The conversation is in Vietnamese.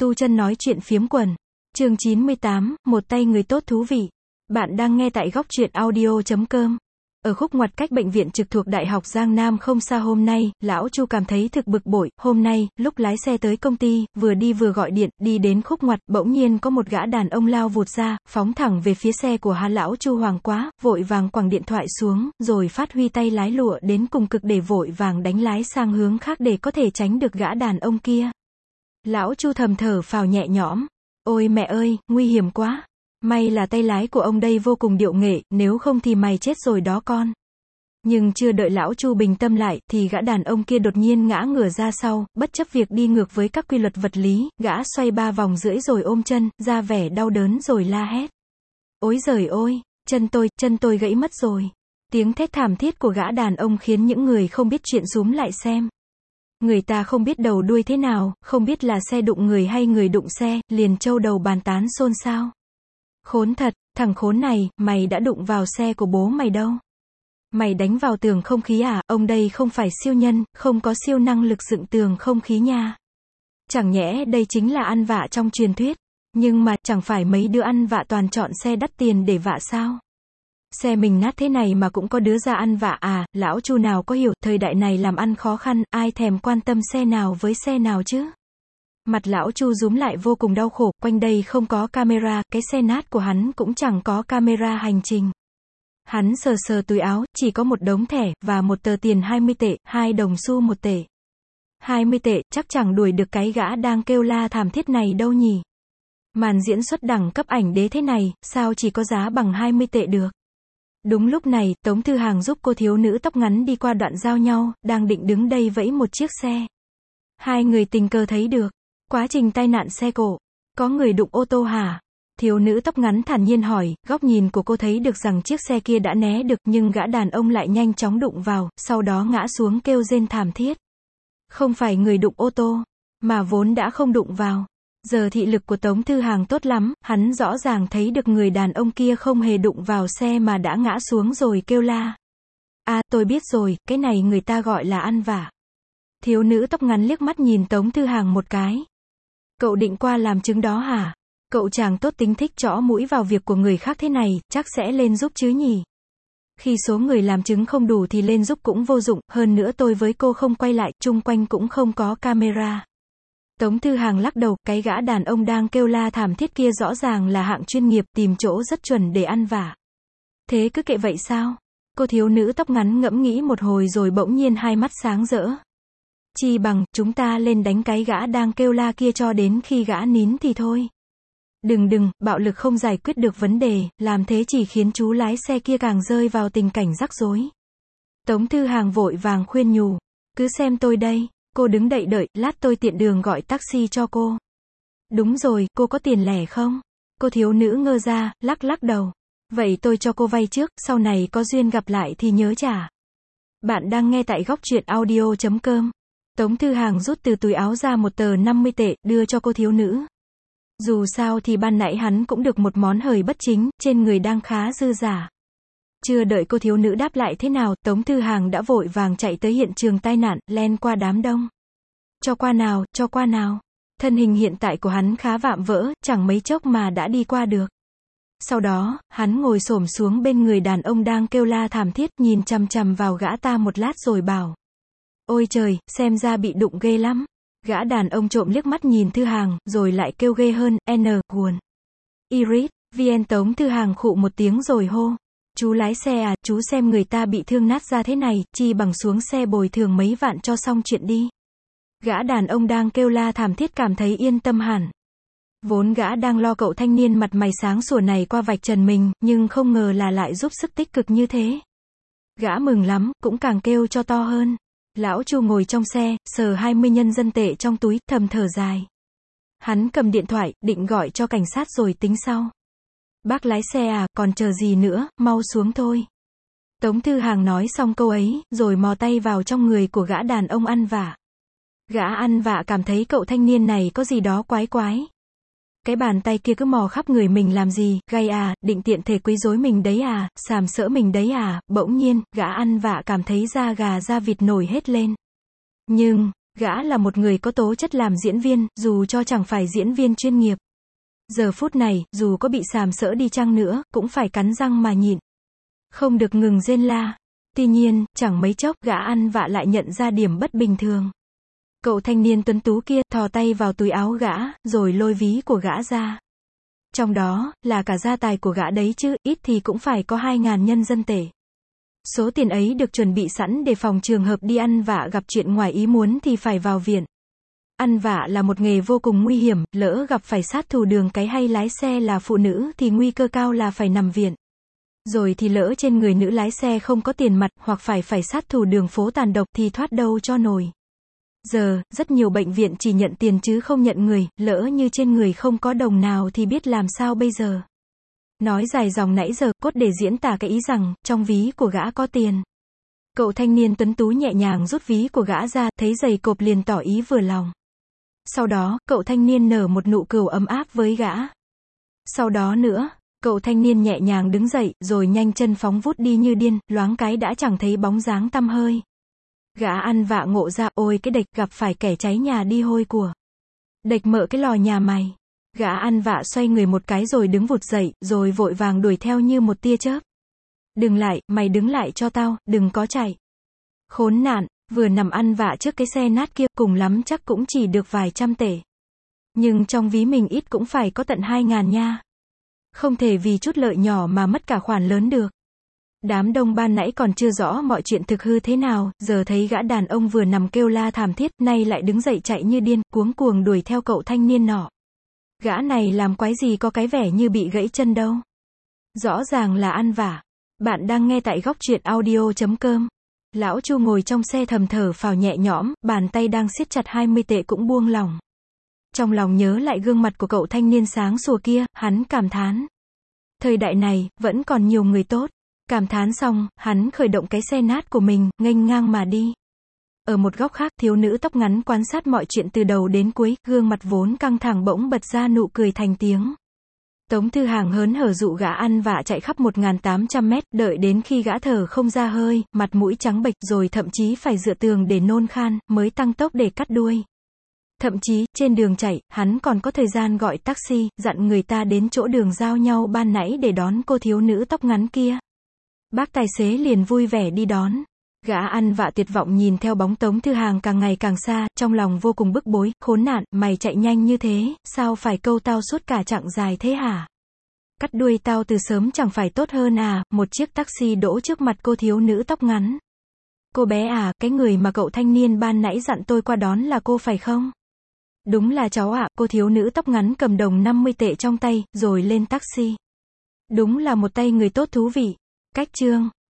Tu chân nói chuyện phiếm quần. Chương 98, một tay người tốt thú vị. Bạn đang nghe tại góc truyện audio.com. Ở khúc ngoặt cách bệnh viện trực thuộc Đại học Giang Nam không xa hôm nay, lão Chu cảm thấy thực bực bội. Hôm nay, lúc lái xe tới công ty, vừa đi vừa gọi điện, đi đến khúc ngoặt, bỗng nhiên có một gã đàn ông lao vụt ra, phóng thẳng về phía xe của hắn. Lão Chu hoảng quá, vội vàng quẳng điện thoại xuống, rồi phát huy tay lái lụa đến cùng cực để vội vàng đánh lái sang hướng khác để có thể tránh được gã đàn ông kia. Lão Chu thầm thở phào nhẹ nhõm. Ôi mẹ ơi, nguy hiểm quá. May là tay lái của ông đây vô cùng điệu nghệ, nếu không thì mày chết rồi đó con. Nhưng chưa đợi lão Chu bình tâm lại, thì gã đàn ông kia đột nhiên ngã ngửa ra sau, bất chấp việc đi ngược với các quy luật vật lý, gã xoay 3 vòng rưỡi rồi ôm chân, ra vẻ đau đớn rồi la hét. Ôi giời ôi, chân tôi gãy mất rồi. Tiếng thét thảm thiết của gã đàn ông khiến những người không biết chuyện xúm lại xem. Người ta không biết đầu đuôi thế nào, không biết là xe đụng người hay người đụng xe, liền trâu đầu bàn tán xôn xao. Khốn thật, thằng khốn này, mày đã đụng vào xe của bố mày đâu. Mày đánh vào tường không khí à, ông đây không phải siêu nhân, không có siêu năng lực dựng tường không khí nha. Chẳng nhẽ đây chính là ăn vạ trong truyền thuyết, nhưng mà chẳng phải mấy đứa ăn vạ toàn chọn xe đắt tiền để vạ sao. Xe mình nát thế này mà cũng có đứa ra ăn vạ à, lão Chu nào có hiểu, thời đại này làm ăn khó khăn, ai thèm quan tâm xe nào với xe nào chứ. Mặt lão Chu rúm lại vô cùng đau khổ, quanh đây không có camera, cái xe nát của hắn cũng chẳng có camera hành trình. Hắn sờ sờ túi áo, chỉ có một đống thẻ, và một tờ tiền 20 tệ, 2 đồng xu 1 tệ. 20 tệ, chắc chẳng đuổi được cái gã đang kêu la thảm thiết này đâu nhỉ. Màn diễn xuất đẳng cấp ảnh đế thế này, sao chỉ có giá bằng 20 tệ được. Đúng lúc này, Tống Thư Hàng giúp cô thiếu nữ tóc ngắn đi qua đoạn giao nhau, đang định đứng đây vẫy một chiếc xe. Hai người tình cờ thấy được. Quá trình tai nạn xe cộ. Có người đụng ô tô hả? Thiếu nữ tóc ngắn thản nhiên hỏi, góc nhìn của cô thấy được rằng chiếc xe kia đã né được, nhưng gã đàn ông lại nhanh chóng đụng vào, sau đó ngã xuống kêu rên thảm thiết. Không phải người đụng ô tô, mà vốn đã không đụng vào. Giờ thị lực của Tống Thư Hàng tốt lắm, hắn rõ ràng thấy được người đàn ông kia không hề đụng vào xe mà đã ngã xuống rồi kêu la. À, tôi biết rồi, cái này người ta gọi là ăn vạ. Thiếu nữ tóc ngắn liếc mắt nhìn Tống Thư Hàng một cái. Cậu định qua làm chứng đó hả? Cậu chàng tốt tính thích chõ mũi vào việc của người khác thế này, chắc sẽ lên giúp chứ nhỉ? Khi số người làm chứng không đủ thì lên giúp cũng vô dụng, hơn nữa tôi với cô không quay lại, chung quanh cũng không có camera. Tống Thư Hàng lắc đầu, cái gã đàn ông đang kêu la thảm thiết kia rõ ràng là hạng chuyên nghiệp, tìm chỗ rất chuẩn để ăn vạ. Thế cứ kệ vậy sao? Cô thiếu nữ tóc ngắn ngẫm nghĩ một hồi rồi bỗng nhiên hai mắt sáng rỡ. Chi bằng, chúng ta lên đánh cái gã đang kêu la kia cho đến khi gã nín thì thôi. Đừng, bạo lực không giải quyết được vấn đề, làm thế chỉ khiến chú lái xe kia càng rơi vào tình cảnh rắc rối. Tống Thư Hàng vội vàng khuyên nhủ. Cứ xem tôi đây, cô đứng đậy đợi, lát tôi tiện đường gọi taxi cho cô. Đúng rồi, cô có tiền lẻ không? Cô thiếu nữ ngơ ra, lắc đầu. Vậy tôi cho cô vay trước, sau này có duyên gặp lại thì nhớ trả. Bạn đang nghe tại góc truyện audio.com. Tống Thư Hàng rút từ túi áo ra một tờ 50 tệ, đưa cho cô thiếu nữ. Dù sao thì ban nãy hắn cũng được một món hời bất chính, trên người đang khá dư giả. Chưa đợi cô thiếu nữ đáp lại thế nào, Tống Thư Hàng đã vội vàng chạy tới hiện trường tai nạn, len qua đám đông. Cho qua nào. Thân hình hiện tại của hắn khá vạm vỡ, chẳng mấy chốc mà đã đi qua được. Sau đó, hắn ngồi xổm xuống bên người đàn ông đang kêu la thảm thiết, nhìn chằm chằm vào gã ta một lát rồi bảo. Ôi trời, xem ra bị đụng ghê lắm. Gã đàn ông trộm liếc mắt nhìn Thư Hàng, rồi lại kêu ghê hơn, guồn. Iris, VN. Tống Thư Hàng khụ một tiếng rồi hô. Chú lái xe à, chú xem người ta bị thương nát ra thế này, chi bằng xuống xe bồi thường mấy vạn cho xong chuyện đi. Gã đàn ông đang kêu la thảm thiết cảm thấy yên tâm hẳn. Vốn gã đang lo cậu thanh niên mặt mày sáng sủa này qua vạch trần mình, nhưng không ngờ là lại giúp sức tích cực như thế. Gã mừng lắm, cũng càng kêu cho to hơn. Lão Chu ngồi trong xe, sờ 20 nhân dân tệ trong túi, thầm thở dài. Hắn cầm điện thoại, định gọi cho cảnh sát rồi tính sau. Bác lái xe à, còn chờ gì nữa, mau xuống thôi. Tống Thư Hàng nói xong câu ấy, rồi mò tay vào trong người của gã đàn ông ăn vạ. Gã ăn vạ cảm thấy cậu thanh niên này có gì đó quái quái. Cái bàn tay kia cứ mò khắp người mình làm gì, gay à, định tiện thể quấy rối mình đấy à, sàm sỡ mình đấy à, bỗng nhiên, gã ăn vạ cảm thấy da gà da vịt nổi hết lên. Nhưng, Gã là một người có tố chất làm diễn viên, dù cho chẳng phải diễn viên chuyên nghiệp. Giờ phút này, dù có bị sàm sỡ đi chăng nữa, cũng phải cắn răng mà nhịn. Không được ngừng rên la. Tuy nhiên, chẳng mấy chốc, gã ăn vạ lại nhận ra điểm bất bình thường. Cậu thanh niên tuấn tú kia, thò tay vào túi áo gã, rồi lôi ví của gã ra. Trong đó, là cả gia tài của gã đấy chứ, ít thì cũng phải có 2.000 nhân dân tệ. Số tiền ấy được chuẩn bị sẵn để phòng trường hợp đi ăn vạ gặp chuyện ngoài ý muốn thì phải vào viện. Ăn vạ là một nghề vô cùng nguy hiểm, lỡ gặp phải sát thủ đường cái hay lái xe là phụ nữ thì nguy cơ cao là phải nằm viện. Rồi thì lỡ trên người nữ lái xe không có tiền mặt, hoặc phải sát thủ đường phố tàn độc thì thoát đâu cho nổi. Giờ, rất nhiều bệnh viện chỉ nhận tiền chứ không nhận người, lỡ như trên người không có đồng nào thì biết làm sao bây giờ. Nói dài dòng nãy giờ, cốt để diễn tả cái ý rằng, trong ví của gã có tiền. Cậu thanh niên tuấn tú nhẹ nhàng rút ví của gã ra, thấy giày cộp liền tỏ ý vừa lòng. Sau đó, cậu thanh niên nở một nụ cười ấm áp với gã. Sau đó nữa, cậu thanh niên nhẹ nhàng đứng dậy, rồi nhanh chân phóng vút đi như điên, loáng cái đã chẳng thấy bóng dáng tăm hơi. Gã ăn vạ ngộ ra, ôi cái đệch, gặp phải kẻ cháy nhà đi hôi của. Đệch mợ cái lò nhà mày. Gã ăn vạ xoay người một cái rồi đứng vụt dậy, rồi vội vàng đuổi theo như một tia chớp. Đừng lại, mày đứng lại cho tao, đừng có chạy. Khốn nạn, vừa nằm ăn vạ trước cái xe nát kia, cùng lắm chắc cũng chỉ được vài trăm tệ. Nhưng trong ví mình ít cũng phải có tận 2.000 nha. Không thể vì chút lợi nhỏ mà mất cả khoản lớn được. Đám đông ban nãy còn chưa rõ mọi chuyện thực hư thế nào, giờ thấy gã đàn ông vừa nằm kêu la thảm thiết, nay lại đứng dậy chạy như điên, cuống cuồng đuổi theo cậu thanh niên nọ. Gã này làm quái gì có cái vẻ như bị gãy chân đâu. Rõ ràng là ăn vạ. Bạn đang nghe tại góc truyện audio.com. Lão Chu ngồi trong xe thầm thở phào nhẹ nhõm, bàn tay đang siết chặt 20 tệ cũng buông lỏng. Trong lòng nhớ lại gương mặt của cậu thanh niên sáng sủa kia, hắn cảm thán. Thời đại này, vẫn còn nhiều người tốt. Cảm thán xong, hắn khởi động cái xe nát của mình, nghênh ngang mà đi. Ở một góc khác, thiếu nữ tóc ngắn quan sát mọi chuyện từ đầu đến cuối, gương mặt vốn căng thẳng bỗng bật ra nụ cười thành tiếng. Tống Thư Hàng hớn hở dụ gã ăn vạ chạy khắp 1.800 mét, đợi đến khi gã thở không ra hơi, mặt mũi trắng bệch, rồi thậm chí phải dựa tường để nôn khan, mới tăng tốc để cắt đuôi. Thậm chí, trên đường chạy, hắn còn có thời gian gọi taxi, dặn người ta đến chỗ đường giao nhau ban nãy để đón cô thiếu nữ tóc ngắn kia. Bác tài xế liền vui vẻ đi đón. Gã ăn vạ tuyệt vọng nhìn theo bóng Tống Thư Hàng càng ngày càng xa, trong lòng vô cùng bức bối, khốn nạn, mày chạy nhanh như thế, sao phải câu tao suốt cả chặng dài thế hả? Cắt đuôi tao từ sớm chẳng phải tốt hơn à? Một chiếc taxi đỗ trước mặt cô thiếu nữ tóc ngắn. Cô bé à, cái người mà cậu thanh niên ban nãy dặn tôi qua đón là cô phải không? Đúng là cháu ạ, cô thiếu nữ tóc ngắn cầm đồng 50 tệ trong tay, rồi lên taxi. Đúng là một tay người tốt thú vị. Cách chương